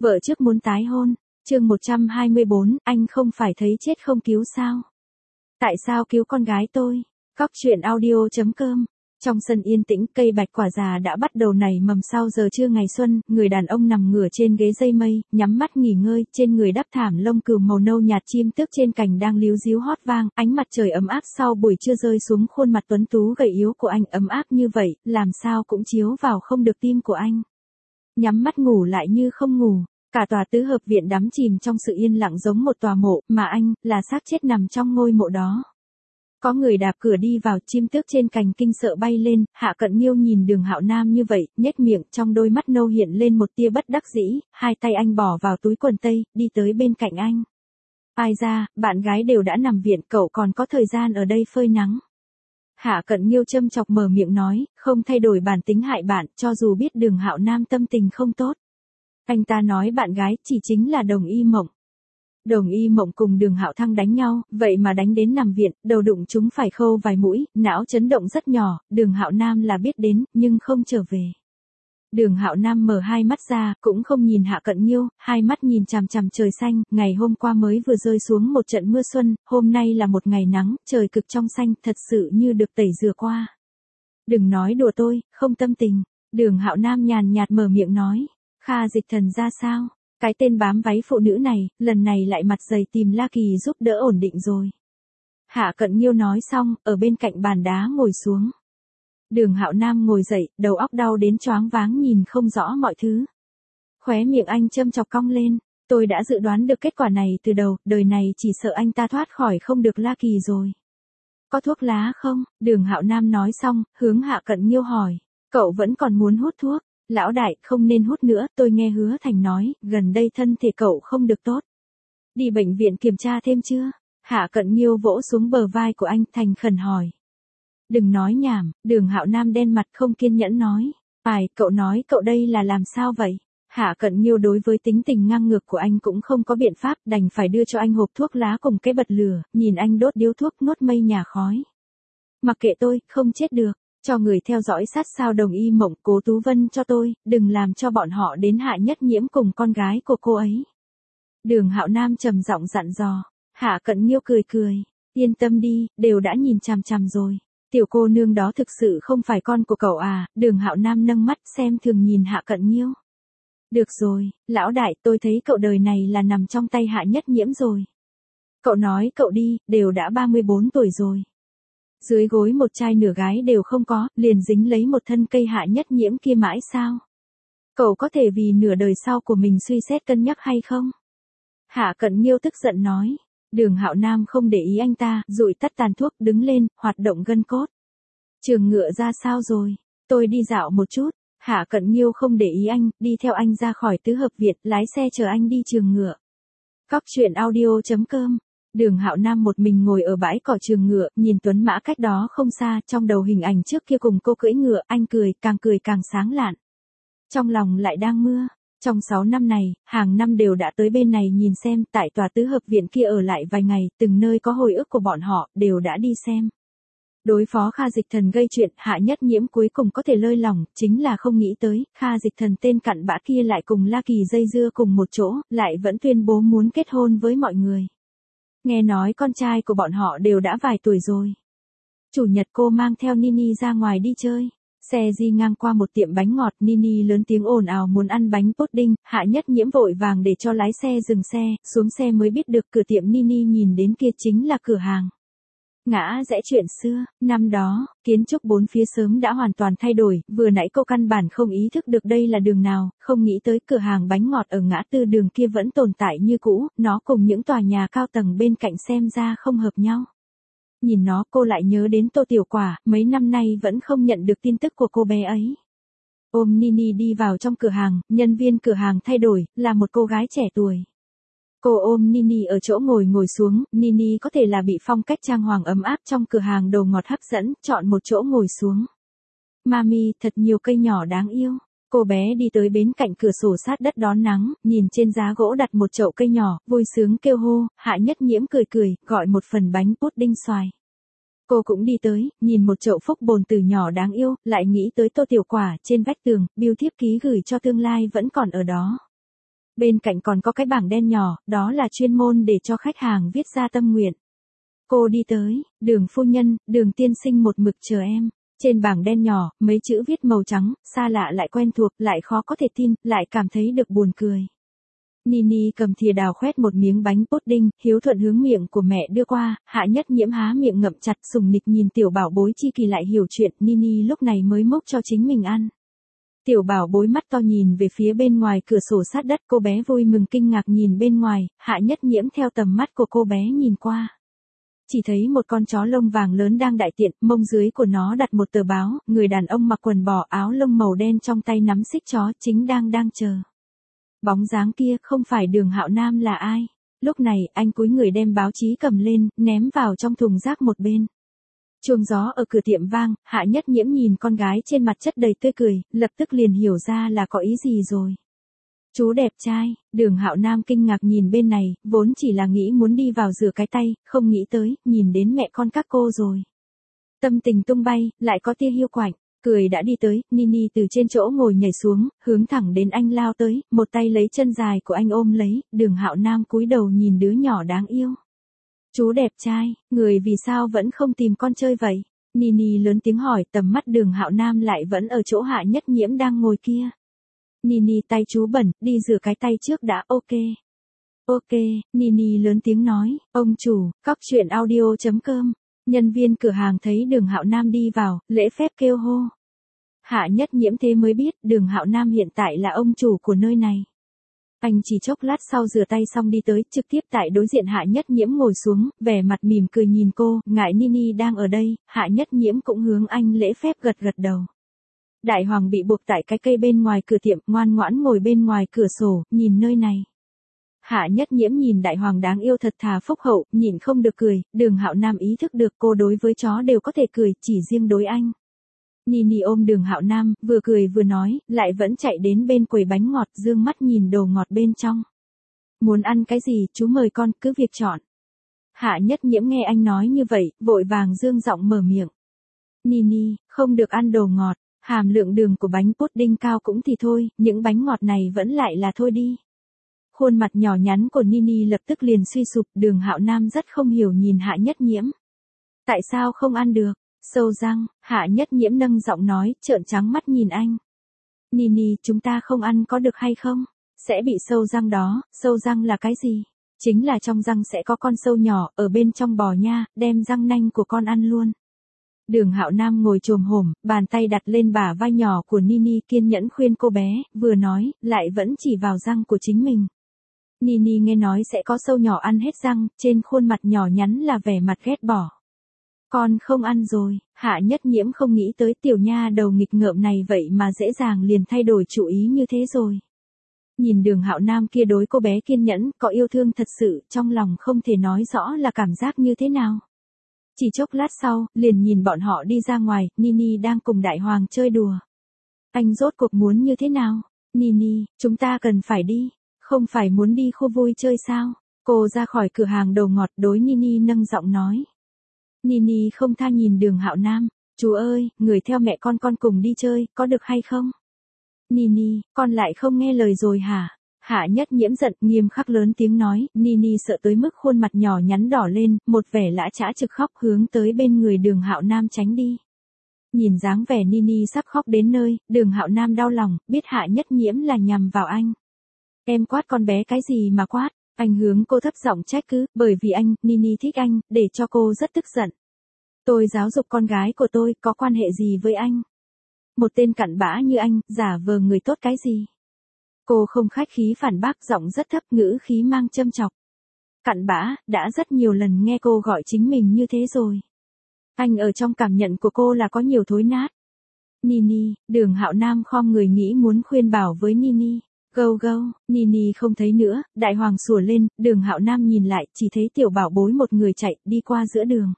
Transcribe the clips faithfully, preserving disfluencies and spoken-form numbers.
Vợ trước muốn tái hôn. Chương một trăm hai mươi bốn, anh không phải thấy chết không cứu sao? Tại sao cứu con gái tôi? Cóc truyện audio chấm com. Trong sân yên tĩnh, cây bạch quả già đã bắt đầu nảy mầm sau giờ trưa ngày xuân, người đàn ông nằm ngửa trên ghế dây mây, nhắm mắt nghỉ ngơi, trên người đắp thảm lông cừu màu nâu nhạt, chim tước trên cành đang líu ríu hót vang, ánh mặt trời ấm áp sau buổi trưa rơi xuống khuôn mặt tuấn tú gầy yếu của anh, ấm áp như vậy, làm sao cũng chiếu vào không được tim của anh. Nhắm mắt ngủ lại như không ngủ. Cả tòa tứ hợp viện đắm chìm trong sự yên lặng giống một tòa mộ, mà anh, là xác chết nằm trong ngôi mộ đó. Có người đạp cửa đi vào, chim tước trên cành kinh sợ bay lên, Hạ Cận Nghiêu nhìn Đường Hạo Nam như vậy, nhếch miệng, trong đôi mắt nâu hiện lên một tia bất đắc dĩ, hai tay anh bỏ vào túi quần tây, đi tới bên cạnh anh. Ai ra, bạn gái đều đã nằm viện, cậu còn có thời gian ở đây phơi nắng. Hạ Cận Nghiêu châm chọc mở miệng nói, không thay đổi bản tính hại bạn, cho dù biết Đường Hạo Nam tâm tình không tốt. Anh ta nói bạn gái chỉ chính là Đồng Y Mộng. Đồng Y Mộng cùng Đường Hạo Thăng đánh nhau, vậy mà đánh đến nằm viện, đầu đụng chúng phải khâu vài mũi, não chấn động rất nhỏ, Đường Hạo Nam là biết đến, nhưng không trở về. Đường Hạo Nam mở hai mắt ra, cũng không nhìn Hạ Cận Nghiêu, hai mắt nhìn chằm chằm trời xanh, ngày hôm qua mới vừa rơi xuống một trận mưa xuân, hôm nay là một ngày nắng, trời cực trong xanh, thật sự như được tẩy rửa qua. Đừng nói đùa tôi, không tâm tình. Đường Hạo Nam nhàn nhạt mở miệng nói. Kha Dịch Thần ra sao? Cái tên bám váy phụ nữ này, lần này lại mặt dày tìm La Kỳ giúp đỡ ổn định rồi. Hạ Cận Nghiêu nói xong, ở bên cạnh bàn đá ngồi xuống. Đường Hạo Nam ngồi dậy, đầu óc đau đến choáng váng nhìn không rõ mọi thứ. Khóe miệng anh châm chọc cong lên, tôi đã dự đoán được kết quả này từ đầu, đời này chỉ sợ anh ta thoát khỏi không được La Kỳ rồi. Có thuốc lá không? Đường Hạo Nam nói xong, hướng Hạ Cận Nghiêu hỏi, cậu vẫn còn muốn hút thuốc? Lão đại, không nên hút nữa, tôi nghe Hứa Thành nói, gần đây thân thể cậu không được tốt. Đi bệnh viện kiểm tra thêm chưa? Hạ Cận Nghiêu vỗ xuống bờ vai của anh, thành khẩn hỏi. Đừng nói nhảm, Đường Hạo Nam đen mặt không kiên nhẫn nói. Ai, cậu nói cậu đây là làm sao vậy? Hạ Cận Nghiêu đối với tính tình ngang ngược của anh cũng không có biện pháp, đành phải đưa cho anh hộp thuốc lá cùng cái bật lửa, nhìn anh đốt điếu thuốc nuốt mây nhà khói. Mặc kệ tôi, không chết được. Cho người theo dõi sát sao Đồng Y Mộng, Cố Tú Vân cho tôi, đừng làm cho bọn họ đến Hạ Nhất Nhiễm cùng con gái của cô ấy. Đường Hạo Nam trầm giọng dặn dò. Hạ Cận Nghiêu cười cười, yên tâm đi, đều đã nhìn chằm chằm rồi. Tiểu cô nương đó thực sự không phải con của cậu à? Đường Hạo Nam nâng mắt xem thường nhìn Hạ Cận Nghiêu. Được rồi, lão đại, tôi thấy cậu đời này là nằm trong tay Hạ Nhất Nhiễm rồi. Cậu nói cậu đi, đều đã ba mươi bốn tuổi rồi. Dưới gối một trai nửa gái đều không có, liền dính lấy một thân cây Hạ Nhất Nhiễm kia mãi sao? Cậu có thể vì nửa đời sau của mình suy xét cân nhắc hay không? Hạ Cận Nghiêu tức giận nói. Đường Hạo Nam không để ý anh ta, dụi tắt tàn thuốc, đứng lên, hoạt động gân cốt. Trường ngựa ra sao rồi? Tôi đi dạo một chút. Hạ Cận Nghiêu không để ý anh, đi theo anh ra khỏi tứ hợp viện, lái xe chờ anh đi trường ngựa. Cóc truyện audio chấm com. Đường Hạo Nam một mình ngồi ở bãi cỏ trường ngựa, nhìn tuấn mã cách đó không xa, trong đầu hình ảnh trước kia cùng cô cưỡi ngựa, anh cười, càng cười càng sáng lạn. Trong lòng lại đang mưa. Trong sáu năm này, hàng năm đều đã tới bên này nhìn xem, tại tòa tứ hợp viện kia ở lại vài ngày, từng nơi có hồi ức của bọn họ, đều đã đi xem. Đối phó Kha Dịch Thần gây chuyện, Hạ Nhất Nhiễm cuối cùng có thể lơi lỏng, chính là không nghĩ tới, Kha Dịch Thần tên cặn bã kia lại cùng La Kỳ dây dưa cùng một chỗ, lại vẫn tuyên bố muốn kết hôn với mọi người. Nghe nói con trai của bọn họ đều đã vài tuổi rồi. Chủ nhật cô mang theo Nini ra ngoài đi chơi. Xe di ngang qua một tiệm bánh ngọt, Nini lớn tiếng ồn ào muốn ăn bánh pudding, Hạ Nhất Nhiễm vội vàng để cho lái xe dừng xe, xuống xe mới biết được cửa tiệm Nini nhìn đến kia chính là cửa hàng. Ngã rẽ chuyện xưa, năm đó, kiến trúc bốn phía sớm đã hoàn toàn thay đổi, vừa nãy cô căn bản không ý thức được đây là đường nào, không nghĩ tới cửa hàng bánh ngọt ở ngã tư đường kia vẫn tồn tại như cũ, nó cùng những tòa nhà cao tầng bên cạnh xem ra không hợp nhau. Nhìn nó cô lại nhớ đến Tô Tiểu Quả, mấy năm nay vẫn không nhận được tin tức của cô bé ấy. Ôm Nini đi vào trong cửa hàng, nhân viên cửa hàng thay đổi, là một cô gái trẻ tuổi. Cô ôm Nini ở chỗ ngồi ngồi xuống, Nini có thể là bị phong cách trang hoàng ấm áp trong cửa hàng đồ ngọt hấp dẫn, chọn một chỗ ngồi xuống. Mami, thật nhiều cây nhỏ đáng yêu. Cô bé đi tới bên cạnh cửa sổ sát đất đón nắng, nhìn trên giá gỗ đặt một chậu cây nhỏ, vui sướng kêu hô, Hạ Nhất Nhiễm cười cười, gọi một phần bánh pudding xoài. Cô cũng đi tới, nhìn một chậu phúc bồn từ nhỏ đáng yêu, lại nghĩ tới Tô Tiểu Quả, trên vách tường, bưu thiếp ký gửi cho tương lai vẫn còn ở đó. Bên cạnh còn có cái bảng đen nhỏ, đó là chuyên môn để cho khách hàng viết ra tâm nguyện. Cô đi tới, Đường phu nhân, Đường tiên sinh một mực chờ em. Trên bảng đen nhỏ, mấy chữ viết màu trắng, xa lạ lại quen thuộc, lại khó có thể tin, lại cảm thấy được buồn cười. Nini cầm thìa đào khoét một miếng bánh pudding, hiếu thuận hướng miệng của mẹ đưa qua, Hạ Nhất Nhiễm há miệng ngậm chặt, sùng nịch nhìn tiểu bảo bối chi kỳ lại hiểu chuyện, Nini lúc này mới múc cho chính mình ăn. Tiểu bảo bối mắt to nhìn về phía bên ngoài cửa sổ sát đất, cô bé vui mừng kinh ngạc nhìn bên ngoài, Hạ Nhất Nhiễm theo tầm mắt của cô bé nhìn qua. Chỉ thấy một con chó lông vàng lớn đang đại tiện, mông dưới của nó đặt một tờ báo, người đàn ông mặc quần bò áo lông màu đen trong tay nắm xích chó chính đang đang chờ. Bóng dáng kia không phải Đường Hạo Nam là ai? Lúc này anh cúi người đem báo chí cầm lên, ném vào trong thùng rác một bên. Chuông gió ở cửa tiệm vang, Hạ Nhất Nhiễm nhìn con gái trên mặt chất đầy tươi cười, lập tức liền hiểu ra là có ý gì rồi. Chú đẹp trai, Đường Hạo Nam kinh ngạc nhìn bên này, vốn chỉ là nghĩ muốn đi vào rửa cái tay, không nghĩ tới, nhìn đến mẹ con các cô rồi. Tâm tình tung bay, lại có tia hiu quạnh, cười đã đi tới, Nini từ trên chỗ ngồi nhảy xuống, hướng thẳng đến anh lao tới, một tay lấy chân dài của anh ôm lấy, Đường Hạo Nam cúi đầu nhìn đứa nhỏ đáng yêu. Chú đẹp trai, người vì sao vẫn không tìm con chơi vậy? Nini lớn tiếng hỏi, tầm mắt Đường Hạo Nam lại vẫn ở chỗ Hạ Nhất Nhiễm đang ngồi kia. Nini tay chú bẩn, đi rửa cái tay trước đã, ok. Ok, Nini lớn tiếng nói, ông chủ, cóc truyện audio chấm com. Nhân viên cửa hàng thấy Đường Hạo Nam đi vào, lễ phép kêu hô. Hạ Nhất Nhiễm thế mới biết, Đường Hạo Nam hiện tại là ông chủ của nơi này. Anh chỉ chốc lát sau rửa tay xong đi tới, trực tiếp tại đối diện Hạ Nhất Nhiễm ngồi xuống, vẻ mặt mỉm cười nhìn cô, ngại Nini đang ở đây, Hạ Nhất Nhiễm cũng hướng anh lễ phép gật gật đầu. Đại Hoàng bị buộc tại cái cây bên ngoài cửa tiệm, ngoan ngoãn ngồi bên ngoài cửa sổ, nhìn nơi này. Hạ Nhất Nhiễm nhìn Đại Hoàng đáng yêu thật thà phúc hậu, nhìn không được cười, Đường Hạo Nam ý thức được cô đối với chó đều có thể cười, chỉ riêng đối anh. Nini ôm Đường Hạo Nam, vừa cười vừa nói, lại vẫn chạy đến bên quầy bánh ngọt, dương mắt nhìn đồ ngọt bên trong. Muốn ăn cái gì, chú mời con, cứ việc chọn. Hạ Nhất Nhiễm nghe anh nói như vậy, vội vàng dương giọng mở miệng. Nini, không được ăn đồ ngọt, hàm lượng đường của bánh pudding cao cũng thì thôi, những bánh ngọt này vẫn lại là thôi đi. Khuôn mặt nhỏ nhắn của Nini lập tức liền suy sụp, Đường Hạo Nam rất không hiểu nhìn Hạ Nhất Nhiễm. Tại sao không ăn được? Sâu răng, Hạ Nhất Nhiễm nâng giọng nói, trợn trắng mắt nhìn anh. Nini, chúng ta không ăn có được hay không? Sẽ bị sâu răng đó, sâu răng là cái gì? Chính là trong răng sẽ có con sâu nhỏ, ở bên trong bò nha, đem răng nanh của con ăn luôn. Đường Hạo Nam ngồi chồm hổm, bàn tay đặt lên bả vai nhỏ của Nini kiên nhẫn khuyên cô bé, vừa nói, lại vẫn chỉ vào răng của chính mình. Nini nghe nói sẽ có sâu nhỏ ăn hết răng, trên khuôn mặt nhỏ nhắn là vẻ mặt ghét bỏ. Con không ăn rồi, Hạ Nhất Nhiễm không nghĩ tới tiểu nha đầu nghịch ngợm này vậy mà dễ dàng liền thay đổi chủ ý như thế rồi. Nhìn Đường Hạo Nam kia đối cô bé kiên nhẫn, có yêu thương thật sự, trong lòng không thể nói rõ là cảm giác như thế nào. Chỉ chốc lát sau, liền nhìn bọn họ đi ra ngoài, Nini đang cùng Đại Hoàng chơi đùa. Anh rốt cuộc muốn như thế nào? Nini, chúng ta cần phải đi, không phải muốn đi khu vui chơi sao? Cô ra khỏi cửa hàng đồ ngọt đối Nini nâng giọng nói. Nini không tha nhìn Đường Hạo Nam, chú ơi, người theo mẹ con con cùng đi chơi, có được hay không? Nini, con lại không nghe lời rồi hả? Hạ Nhất Nhiễm giận, nghiêm khắc lớn tiếng nói, Nini sợ tới mức khuôn mặt nhỏ nhắn đỏ lên, một vẻ lã chã trực khóc hướng tới bên người Đường Hạo Nam tránh đi. Nhìn dáng vẻ Nini sắp khóc đến nơi, Đường Hạo Nam đau lòng, biết Hạ Nhất Nhiễm là nhằm vào anh. Em quát con bé cái gì mà quát? Anh hướng cô thấp giọng trách cứ, bởi vì anh, Nini thích anh, để cho cô rất tức giận. Tôi giáo dục con gái của tôi, có quan hệ gì với anh? Một tên cặn bã như anh, giả vờ người tốt cái gì? Cô không khách khí phản bác, giọng rất thấp, ngữ khí mang châm chọc. Cặn bã, đã rất nhiều lần nghe cô gọi chính mình như thế rồi. Anh ở trong cảm nhận của cô là có nhiều thối nát. Nini, Đường Hạo Nam khom người nghĩ muốn khuyên bảo với Nini. Gâu gâu, Nini không thấy nữa, Đại Hoàng sủa lên, Đường Hạo Nam nhìn lại, chỉ thấy tiểu bảo bối một người chạy, đi qua giữa đường.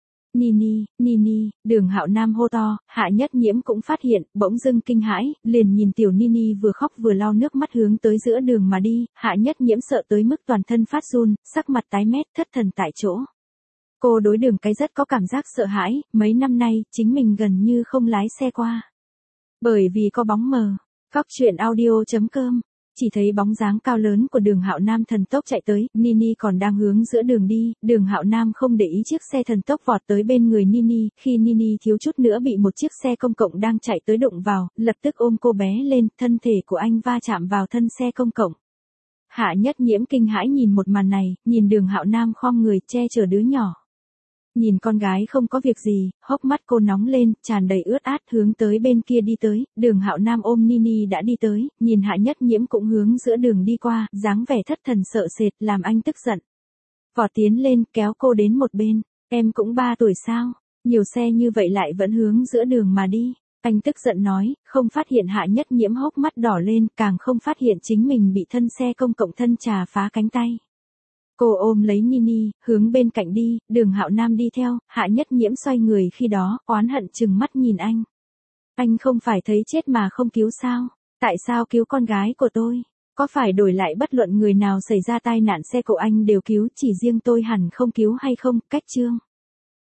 Nini, Nini, Đường Hạo Nam hô to, Hạ Nhất Nhiễm cũng phát hiện, bỗng dưng kinh hãi, liền nhìn tiểu Nini vừa khóc vừa lau nước mắt hướng tới giữa đường mà đi, Hạ Nhất Nhiễm sợ tới mức toàn thân phát run, sắc mặt tái mét, thất thần tại chỗ. Cô đối Đường cái rất có cảm giác sợ hãi, mấy năm nay, chính mình gần như không lái xe qua. Bởi vì có bóng mờ. Cóc truyện audio chấm com chỉ thấy bóng dáng cao lớn của Đường Hạo Nam thần tốc chạy tới, Nini còn đang hướng giữa đường đi, Đường Hạo Nam không để ý chiếc xe thần tốc vọt tới bên người Nini, khi Nini thiếu chút nữa bị một chiếc xe công cộng đang chạy tới đụng vào, lập tức ôm cô bé lên, thân thể của anh va chạm vào thân xe công cộng. Hạ Nhất Nhiễm kinh hãi nhìn một màn này, nhìn Đường Hạo Nam khom người che chở đứa nhỏ. Nhìn con gái không có việc gì, hốc mắt cô nóng lên, tràn đầy ướt át hướng tới bên kia đi tới, Đường Hạo Nam ôm Nini đã đi tới, nhìn Hạ Nhất Nhiễm cũng hướng giữa đường đi qua, dáng vẻ thất thần sợ sệt, làm anh tức giận. Vọt tiến lên, kéo cô đến một bên, em cũng ba tuổi sao, nhiều xe như vậy lại vẫn hướng giữa đường mà đi. Anh tức giận nói, không phát hiện Hạ Nhất Nhiễm hốc mắt đỏ lên, càng không phát hiện chính mình bị thân xe công cộng thân trà phá cánh tay. Cô ôm lấy Nini, hướng bên cạnh đi, Đường Hạo Nam đi theo, Hạ Nhất Nhiễm xoay người khi đó, oán hận chừng mắt nhìn anh. Anh không phải thấy chết mà không cứu sao? Tại sao cứu con gái của tôi? Có phải đổi lại bất luận người nào xảy ra tai nạn xe của anh đều cứu, chỉ riêng tôi hẳn không cứu hay không? Cách chương.